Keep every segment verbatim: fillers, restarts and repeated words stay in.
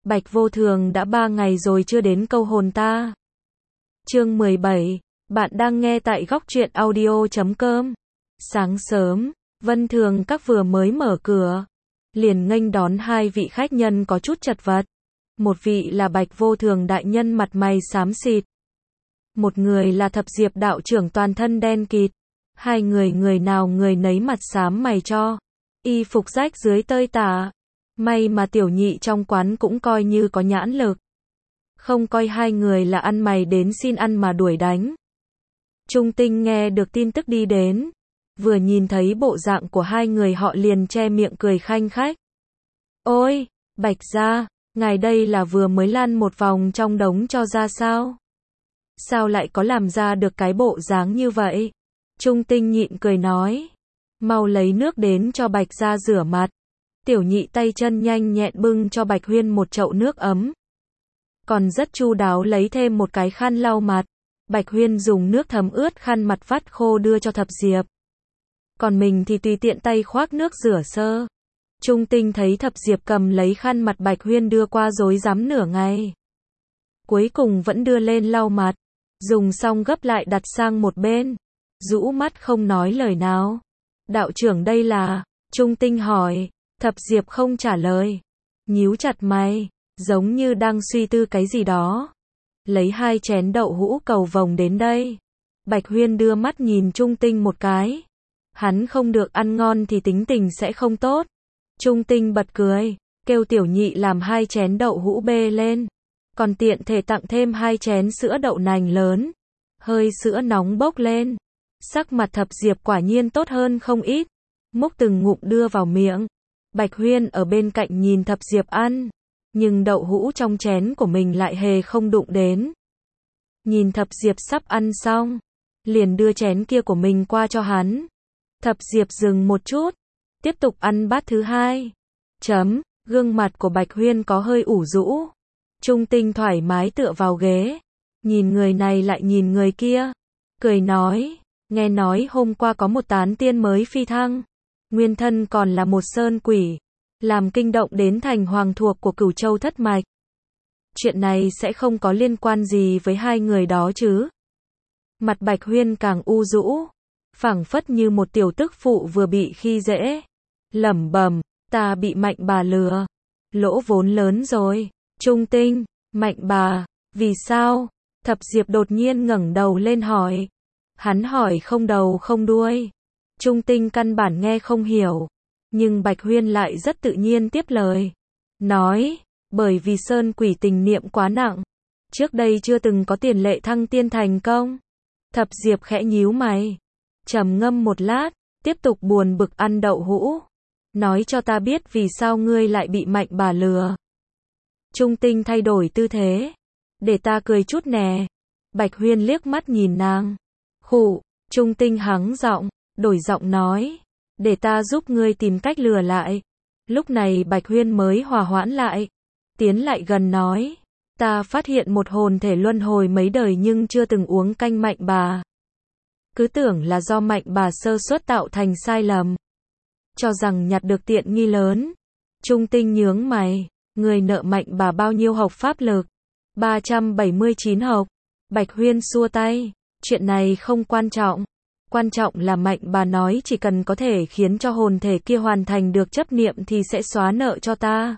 Bạch Vô Thường đã ba ngày rồi chưa đến câu hồn ta. Chương mười bảy, bạn đang nghe tại góc truyện audio chấm com. Sáng sớm, Vân Thường Các vừa mới mở cửa, liền nghênh đón hai vị khách nhân có chút chật vật. Một vị là Bạch Vô Thường đại nhân mặt mày xám xịt. Một người là Thập Diệp đạo trưởng toàn thân đen kịt. Hai người người nào người nấy mặt xám mày cho. Y phục rách dưới tơi tả. May mà tiểu nhị trong quán cũng coi như có nhãn lực. Không coi hai người là ăn mày đến xin ăn mà đuổi đánh. Trung Tinh nghe được tin tức đi đến. Vừa nhìn thấy bộ dạng của hai người họ liền che miệng cười khanh khách. Ôi, Bạch gia, ngài đây là vừa mới lăn một vòng trong đống cho ra sao? Sao lại có làm ra được cái bộ dáng như vậy? Trung Tinh nhịn cười nói. Mau lấy nước đến cho Bạch gia rửa mặt. Tiểu nhị tay chân nhanh nhẹn bưng cho Bạch Huyên một chậu nước ấm. Còn rất chu đáo lấy thêm một cái khăn lau mặt. Bạch Huyên dùng nước thấm ướt khăn mặt vắt khô đưa cho Thập Diệp. Còn mình thì tùy tiện tay khoác nước rửa sơ. Trung Tinh thấy Thập Diệp cầm lấy khăn mặt Bạch Huyên đưa qua rối rắm nửa ngày. Cuối cùng vẫn đưa lên lau mặt. Dùng xong gấp lại đặt sang một bên. Rũ mắt không nói lời nào. Đạo trưởng đây là? Trung Tinh hỏi. Thập Diệp không trả lời. Nhíu chặt mày. Giống như đang suy tư cái gì đó. Lấy hai chén đậu hũ cầu vồng đến đây. Bạch Huyên đưa mắt nhìn Trung Tinh một cái. Hắn không được ăn ngon thì tính tình sẽ không tốt. Trung Tinh bật cười. Kêu tiểu nhị làm hai chén đậu hũ bê lên. Còn tiện thể tặng thêm hai chén sữa đậu nành lớn. Hơi sữa nóng bốc lên. Sắc mặt Thập Diệp quả nhiên tốt hơn không ít. Múc từng ngụm đưa vào miệng. Bạch Huyên ở bên cạnh nhìn Thập Diệp ăn. Nhưng đậu hũ trong chén của mình lại hề không đụng đến. Nhìn Thập Diệp sắp ăn xong. Liền đưa chén kia của mình qua cho hắn. Thập Diệp dừng một chút. Tiếp tục ăn bát thứ hai. Chấm, gương mặt của Bạch Huyên có hơi ủ rũ. Trung Tinh thoải mái tựa vào ghế. Nhìn người này lại nhìn người kia. Cười nói. Nghe nói hôm qua có một tán tiên mới phi thăng. Nguyên thân còn là một sơn quỷ. Làm kinh động đến thành hoàng thuộc của Cửu Châu thất mạch. Chuyện này sẽ không có liên quan gì với hai người đó chứ? Mặt Bạch Huyên càng u rũ. Phảng phất như một tiểu tức phụ vừa bị khi dễ. Lẩm bẩm, ta bị Mạnh bà lừa. Lỗ vốn lớn rồi. Trung Tinh, Mạnh bà, vì sao? Thập Diệp đột nhiên ngẩng đầu lên hỏi. Hắn hỏi không đầu không đuôi. Trung Tinh căn bản nghe không hiểu. Nhưng Bạch Huyên lại rất tự nhiên tiếp lời. Nói, bởi vì sơn quỷ tình niệm quá nặng. Trước đây chưa từng có tiền lệ thăng tiên thành công. Thập Diệp khẽ nhíu mày. Trầm ngâm một lát, tiếp tục buồn bực ăn đậu hũ. Nói cho ta biết vì sao ngươi lại bị Mạnh bà lừa. Trung Tinh thay đổi tư thế. Để ta cười chút nè. Bạch Huyên liếc mắt nhìn nàng. Khụ, Trung Tinh hắng giọng, đổi giọng nói. Để ta giúp ngươi tìm cách lừa lại. Lúc này Bạch Huyên mới hòa hoãn lại. Tiến lại gần nói. Ta phát hiện một hồn thể luân hồi mấy đời nhưng chưa từng uống canh Mạnh bà. Cứ tưởng là do Mạnh bà sơ suất tạo thành sai lầm. Cho rằng nhặt được tiện nghi lớn. Trung Tinh nhướng mày. Người nợ Mạnh bà bao nhiêu hộc pháp lực? ba trăm bảy mươi chín hộc. Bạch Huyên xua tay. Chuyện này không quan trọng. Quan trọng là Mạnh bà nói chỉ cần có thể khiến cho hồn thể kia hoàn thành được chấp niệm thì sẽ xóa nợ cho ta.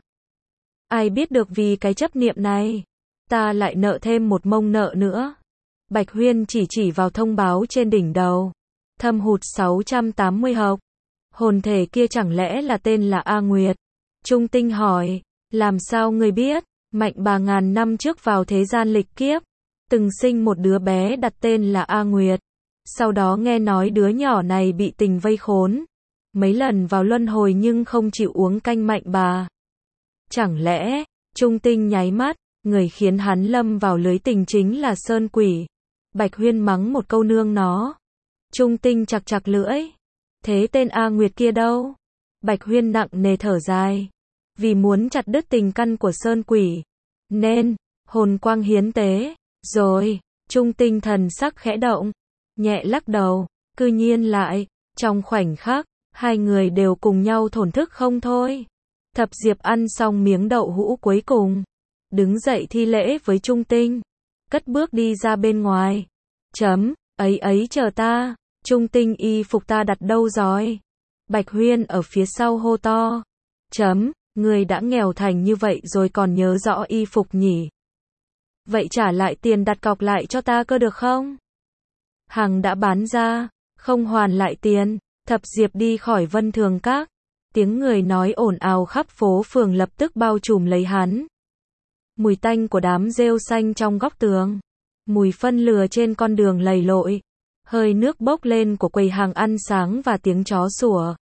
Ai biết được vì cái chấp niệm này, ta lại nợ thêm một mông nợ nữa. Bạch Huyên chỉ chỉ vào thông báo trên đỉnh đầu. Thâm hụt sáu trăm tám mươi hộc. Hồn thể kia chẳng lẽ là tên là A Nguyệt? Trung Tinh hỏi, làm sao ngươi biết? Mạnh bà ngàn năm trước vào thế gian lịch kiếp, từng sinh một đứa bé đặt tên là A Nguyệt. Sau đó nghe nói đứa nhỏ này bị tình vây khốn. Mấy lần vào luân hồi nhưng không chịu uống canh Mạnh bà. Chẳng lẽ, Trung Tinh nháy mắt, người khiến hắn lâm vào lưới tình chính là sơn quỷ. Bạch Huyên mắng một câu nương nó. Trung Tinh chặt chặt lưỡi. Thế tên A Nguyệt kia đâu? Bạch Huyên nặng nề thở dài. Vì muốn chặt đứt tình căn của sơn quỷ. Nên, hồn quang hiến tế. Rồi, Trung Tinh thần sắc khẽ động. Nhẹ lắc đầu, cư nhiên lại, trong khoảnh khắc, hai người đều cùng nhau thổn thức không thôi. Thập Diệp ăn xong miếng đậu hũ cuối cùng, đứng dậy thi lễ với Trung Tinh, cất bước đi ra bên ngoài. Chấm, ấy ấy chờ ta, Trung Tinh y phục ta đặt đâu rồi? Bạch Huyên ở phía sau hô to. Chấm, người đã nghèo thành như vậy rồi còn nhớ rõ y phục nhỉ? Vậy trả lại tiền đặt cọc lại cho ta cơ được không? Hàng đã bán ra, không hoàn lại tiền. Thập Diệp đi khỏi Vân Thường Các. Tiếng người nói ồn ào khắp phố phường lập tức bao trùm lấy hắn. Mùi tanh của đám rêu xanh trong góc tường. Mùi phân lừa trên con đường lầy lội. Hơi nước bốc lên của quầy hàng ăn sáng và tiếng chó sủa.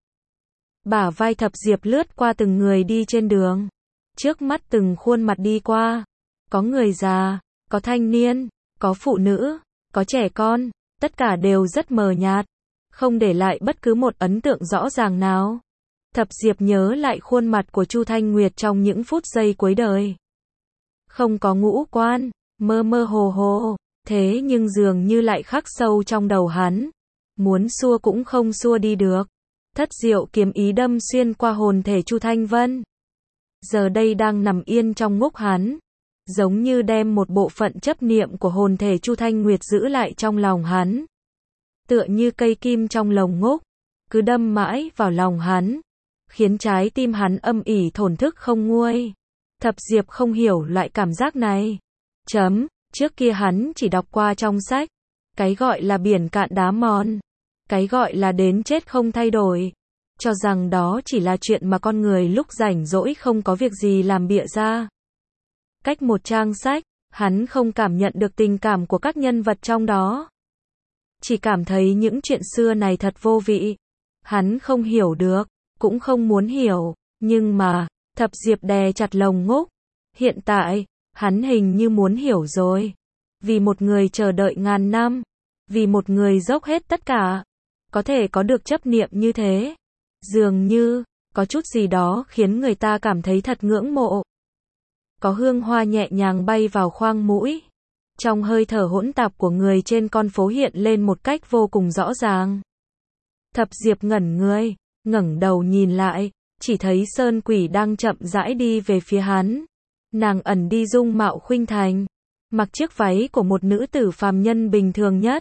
Bả vai Thập Diệp lướt qua từng người đi trên đường. Trước mắt từng khuôn mặt đi qua. Có người già, có thanh niên, có phụ nữ, có trẻ con. Tất cả đều rất mờ nhạt. Không để lại bất cứ một ấn tượng rõ ràng nào. Thập Diệp nhớ lại khuôn mặt của Chu Thanh Nguyệt trong những phút giây cuối đời. Không có ngũ quan, mơ mơ hồ hồ, thế nhưng dường như lại khắc sâu trong đầu hắn. Muốn xua cũng không xua đi được. Thất diệu kiếm ý đâm xuyên qua hồn thể Chu Thanh Vân. Giờ đây đang nằm yên trong ngúc hắn. Giống như đem một bộ phận chấp niệm của hồn thể Chu Thanh Nguyệt giữ lại trong lòng hắn. Tựa như cây kim trong lồng ngúc, cứ đâm mãi vào lòng hắn, khiến trái tim hắn âm ỉ thổn thức không nguôi. Thập Diệp không hiểu loại cảm giác này. Chấm, trước kia hắn chỉ đọc qua trong sách, cái gọi là biển cạn đá mòn, cái gọi là đến chết không thay đổi, cho rằng đó chỉ là chuyện mà con người lúc rảnh rỗi không có việc gì làm bịa ra. Cách một trang sách, hắn không cảm nhận được tình cảm của các nhân vật trong đó. Chỉ cảm thấy những chuyện xưa này thật vô vị. Hắn không hiểu được, cũng không muốn hiểu, nhưng mà, Thập Diệp đè chặt lồng ngúc. Hiện tại, hắn hình như muốn hiểu rồi. Vì một người chờ đợi ngàn năm, vì một người dốc hết tất cả, có thể có được chấp niệm như thế. Dường như, có chút gì đó khiến người ta cảm thấy thật ngưỡng mộ. Có hương hoa nhẹ nhàng bay vào khoang mũi. Trong hơi thở hỗn tạp của người trên con phố hiện lên một cách vô cùng rõ ràng. Thập Diệp ngẩn người, ngẩng đầu nhìn lại, chỉ thấy Sơn Quỷ đang chậm rãi đi về phía hắn. Nàng ẩn đi dung mạo khuynh thành, mặc chiếc váy của một nữ tử phàm nhân bình thường nhất.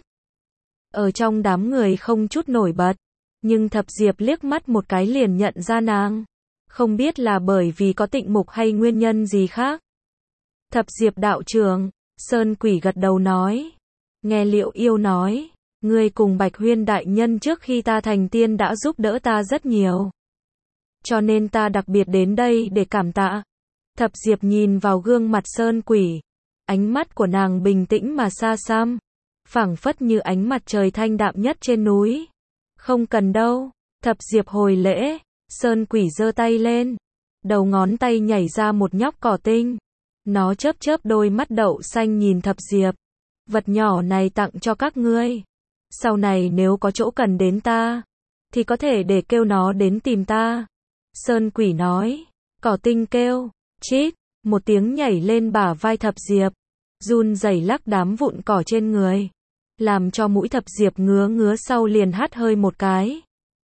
Ở trong đám người không chút nổi bật, nhưng Thập Diệp liếc mắt một cái liền nhận ra nàng. Không biết là bởi vì có tịnh mục hay nguyên nhân gì khác. Thập Diệp đạo trưởng, Sơn Quỷ gật đầu nói. Nghe Liệu Yêu nói, ngươi cùng Bạch Huyên đại nhân trước khi ta thành tiên đã giúp đỡ ta rất nhiều. Cho nên ta đặc biệt đến đây để cảm tạ. Thập Diệp nhìn vào gương mặt Sơn Quỷ. Ánh mắt của nàng bình tĩnh mà xa xăm. Phảng phất như ánh mặt trời thanh đạm nhất trên núi. Không cần đâu. Thập Diệp hồi lễ. Sơn Quỷ giơ tay lên. Đầu ngón tay nhảy ra một nhóc cỏ tinh. Nó chớp chớp đôi mắt đậu xanh nhìn Thập Diệp. Vật nhỏ này tặng cho các ngươi. Sau này nếu có chỗ cần đến ta, thì có thể để kêu nó đến tìm ta. Sơn Quỷ nói. Cỏ tinh kêu. Chít. Một tiếng nhảy lên bả vai Thập Diệp. Run rẩy lắc đám vụn cỏ trên người. Làm cho mũi Thập Diệp ngứa ngứa sau liền hắt hơi một cái.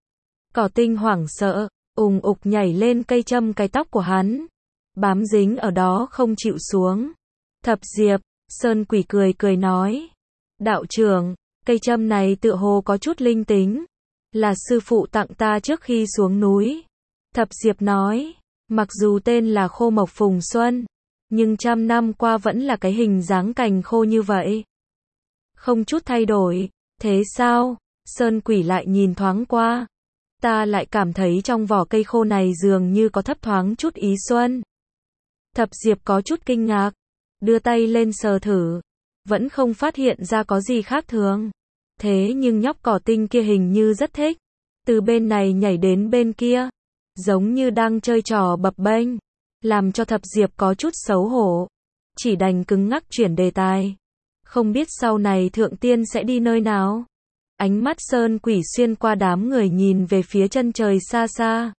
Cỏ tinh hoảng sợ, ùng ục nhảy lên cây châm cái tóc của hắn. Bám dính ở đó không chịu xuống. Thập Diệp, Sơn Quỷ cười cười nói. Đạo trưởng, cây châm này tựa hồ có chút linh tính. Là sư phụ tặng ta trước khi xuống núi. Thập Diệp nói. Mặc dù tên là Khô Mộc Phùng Xuân, nhưng trăm năm qua vẫn là cái hình dáng cành khô như vậy. Không chút thay đổi. Thế sao? Sơn Quỷ lại nhìn thoáng qua. Ta lại cảm thấy trong vỏ cây khô này dường như có thấp thoáng chút ý xuân. Thập Diệp có chút kinh ngạc. Đưa tay lên sờ thử. Vẫn không phát hiện ra có gì khác thường. Thế nhưng nhóc cỏ tinh kia hình như rất thích. Từ bên này nhảy đến bên kia. Giống như đang chơi trò bập bênh. Làm cho Thập Diệp có chút xấu hổ. Chỉ đành cứng ngắc chuyển đề tài. Không biết sau này thượng tiên sẽ đi nơi nào. Ánh mắt Sơn Quỷ xuyên qua đám người nhìn về phía chân trời xa xa.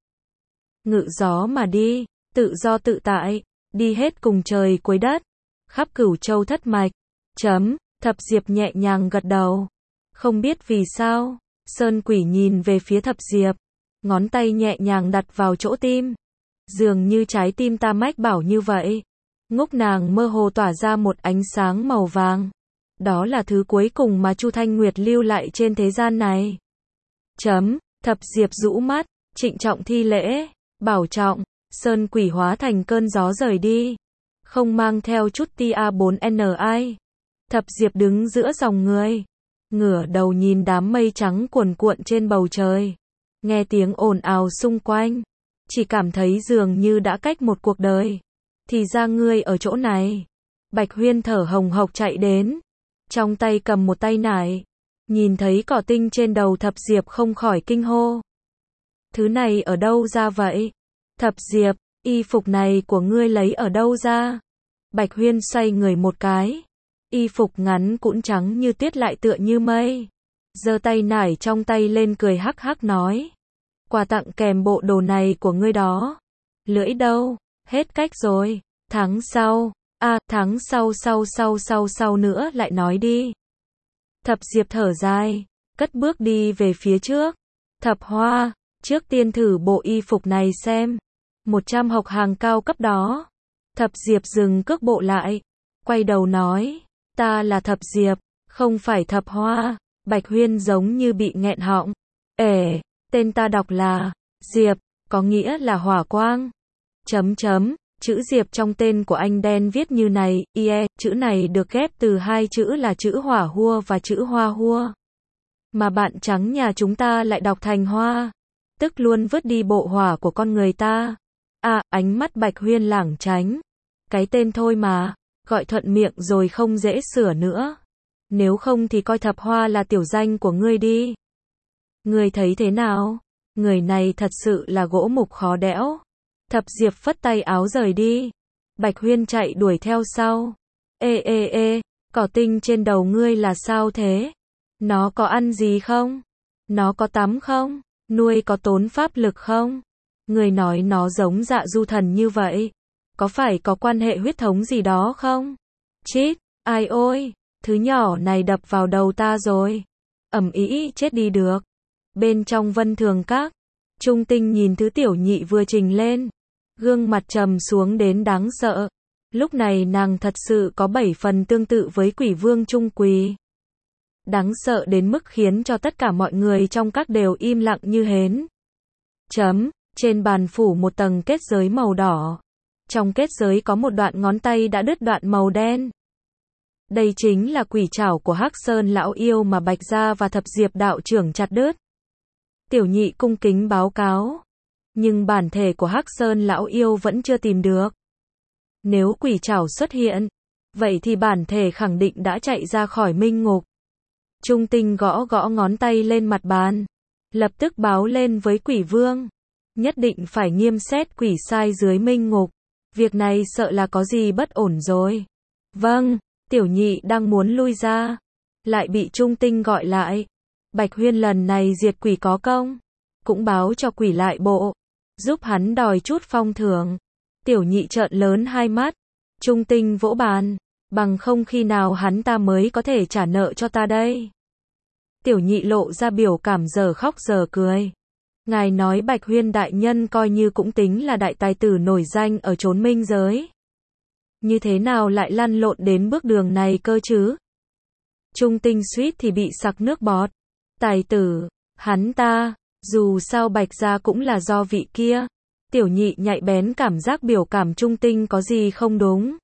Ngự gió mà đi, tự do tự tại, đi hết cùng trời cuối đất. Khắp Cửu Châu thất mạch. Chấm, Thập Diệp nhẹ nhàng gật đầu. Không biết vì sao, Sơn Quỷ nhìn về phía Thập Diệp. Ngón tay nhẹ nhàng đặt vào chỗ tim. Dường như trái tim ta mách bảo như vậy. Ngúc nàng mơ hồ tỏa ra một ánh sáng màu vàng. Đó là thứ cuối cùng mà Chu Thanh Nguyệt lưu lại trên thế gian này. Chấm, Thập Diệp rũ mắt, trịnh trọng thi lễ, bảo trọng, sơn quỷ hóa thành cơn gió rời đi. Không mang theo chút tia bốn N I. Thập Diệp đứng giữa dòng người. Ngửa đầu nhìn đám mây trắng cuồn cuộn trên bầu trời. Nghe tiếng ồn ào xung quanh. Chỉ cảm thấy dường như đã cách một cuộc đời. Thì ra ngươi ở chỗ này. Bạch Huyên thở hồng hộc chạy đến. Trong tay cầm một tay nải. Nhìn thấy cỏ tinh trên đầu Thập Diệp không khỏi kinh hô. Thứ này ở đâu ra vậy? Thập Diệp, y phục này của ngươi lấy ở đâu ra? Bạch Huyên xoay người một cái. Y phục ngắn cũng trắng như tuyết lại tựa như mây. Giơ tay nải trong tay lên cười hắc hắc nói. Quà tặng kèm bộ đồ này của ngươi đó. Lưỡi đâu? Hết cách rồi. Tháng sau. À, tháng sau sau sau sau sau nữa lại nói đi. Thập Diệp thở dài. Cất bước đi về phía trước. Thập Hoa, trước tiên thử bộ y phục này xem. một trăm học hàng cao cấp đó. Thập Diệp dừng cước bộ lại. Quay đầu nói. Ta là Thập Diệp, không phải Thập Hoa. Bạch Huyên giống như bị nghẹn họng. Ể, tên ta đọc là Diệp, có nghĩa là hỏa quang. Chấm chấm, chữ Diệp trong tên của anh đen viết như này, ie, chữ này được ghép từ hai chữ là chữ hỏa hua và chữ hoa hua. Mà bạn trắng nhà chúng ta lại đọc thành hoa, tức luôn vứt đi bộ hỏa của con người ta. À, ánh mắt Bạch Huyên lảng tránh. Cái tên thôi mà, gọi thuận miệng rồi không dễ sửa nữa. Nếu không thì coi Thập Hoa là tiểu danh của ngươi đi. Ngươi thấy thế nào? Người này thật sự là gỗ mục khó đẽo. Thập Diệp phất tay áo rời đi. Bạch Huyên chạy đuổi theo sau. Ê ê ê, cỏ tinh trên đầu ngươi là sao thế? Nó có ăn gì không? Nó có tắm không? Nuôi có tốn pháp lực không? Ngươi nói nó giống Dạ Du Thần như vậy. Có phải có quan hệ huyết thống gì đó không? Chít, ai ôi, thứ nhỏ này đập vào đầu ta rồi. Ầm ĩ chết đi được. Bên trong Vân Thường Các, Trung Tinh nhìn thứ tiểu nhị vừa trình lên. Gương mặt trầm xuống đến đáng sợ. Lúc này nàng thật sự có bảy phần tương tự với quỷ vương Trung Quỳ. Đáng sợ đến mức khiến cho tất cả mọi người trong các đều im lặng như hến. Chấm, trên bàn phủ một tầng kết giới màu đỏ. Trong kết giới có một đoạn ngón tay đã đứt đoạn màu đen. Đây chính là quỷ trảo của Hắc Sơn lão yêu mà Bạch Gia và Thập Diệp đạo trưởng chặt đứt. Tiểu nhị cung kính báo cáo. Nhưng bản thể của Hắc Sơn lão yêu vẫn chưa tìm được. Nếu quỷ trảo xuất hiện, vậy thì bản thể khẳng định đã chạy ra khỏi minh ngục. Trung Tinh gõ gõ ngón tay lên mặt bàn. Lập tức báo lên với quỷ vương. Nhất định phải nghiêm xét quỷ sai dưới minh ngục. Việc này sợ là có gì bất ổn rồi. Vâng, tiểu nhị đang muốn lui ra. Lại bị Trung Tinh gọi lại. Bạch Huyên lần này diệt quỷ có công. Cũng báo cho quỷ lại bộ. Giúp hắn đòi chút phong thưởng. Tiểu nhị trợn lớn hai mắt. Trung Tinh vỗ bàn. Bằng không khi nào hắn ta mới có thể trả nợ cho ta đây. Tiểu nhị lộ ra biểu cảm giờ khóc giờ cười. Ngài nói Bạch Huyên đại nhân coi như cũng tính là đại tài tử nổi danh ở chốn minh giới. Như thế nào lại lăn lộn đến bước đường này cơ chứ? Trung Tinh suýt thì bị sặc nước bọt. Tài tử, hắn ta, dù sao Bạch Gia cũng là do vị kia. Tiểu nhị nhạy bén cảm giác biểu cảm Trung Tinh có gì không đúng.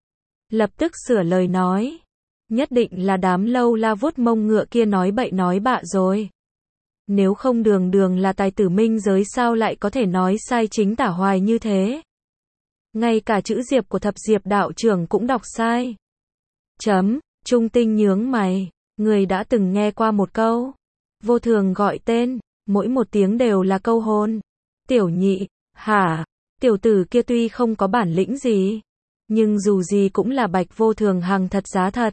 Lập tức sửa lời nói. Nhất định là đám lâu la vuốt mông ngựa kia nói bậy nói bạ rồi. Nếu không đường đường là tài tử minh giới sao lại có thể nói sai chính tả hoài như thế. Ngay cả chữ Diệp của Thập Diệp đạo trưởng cũng đọc sai. Chấm, Trung Tinh nhướng mày. Người đã từng nghe qua một câu. Vô thường gọi tên, mỗi một tiếng đều là câu hôn. Tiểu nhị, hả? Tiểu tử kia tuy không có bản lĩnh gì, nhưng dù gì cũng là Bạch Vô Thường hàng thật giá thật.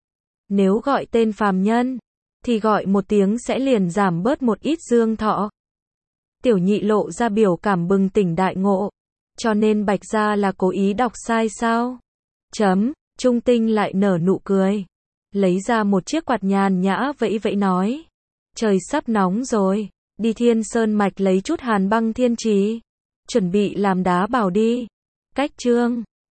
Nếu gọi tên phàm nhân, thì gọi một tiếng sẽ liền giảm bớt một ít dương thọ. Tiểu nhị lộ ra biểu cảm bừng tỉnh đại ngộ. Cho nên Bạch Gia là cố ý đọc sai sao? Chấm, Trung Tinh lại nở nụ cười. Lấy ra một chiếc quạt nhàn nhã vẫy vẫy nói. Trời sắp nóng rồi, đi Thiên Sơn Mạch lấy chút hàn băng thiên trì. Chuẩn bị làm đá bảo đi. Cách chương